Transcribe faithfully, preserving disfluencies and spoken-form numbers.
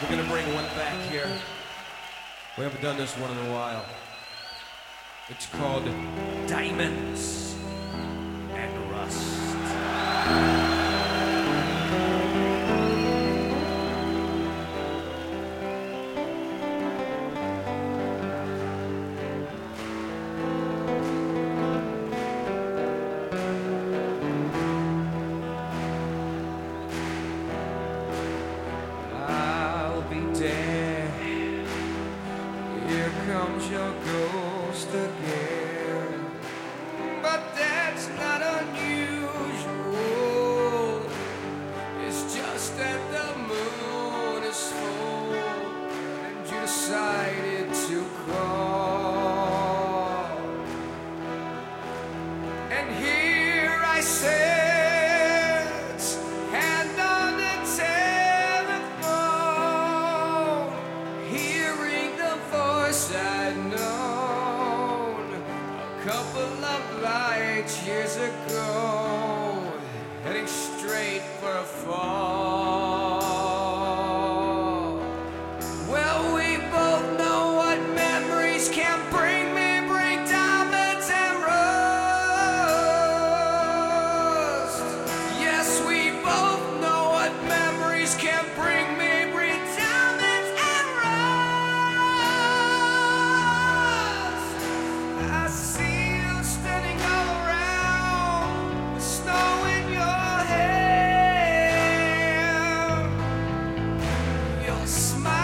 We're gonna bring one back here. We haven't done this one in a while. It's called Diamonds and Rust. Here comes your ghost again, but that's not unusual. It's just that the moon is full and you decided to call. And here I sit, hand on the telephone, hearing the voice I'd known a couple of light years ago, heading straight for a fall. Well, we both know what memories can bring me, bring diamonds and rust. Yes, we both know what memories can bring me, bring diamonds and rust. I see you standing all around with snow in your hair. Your smile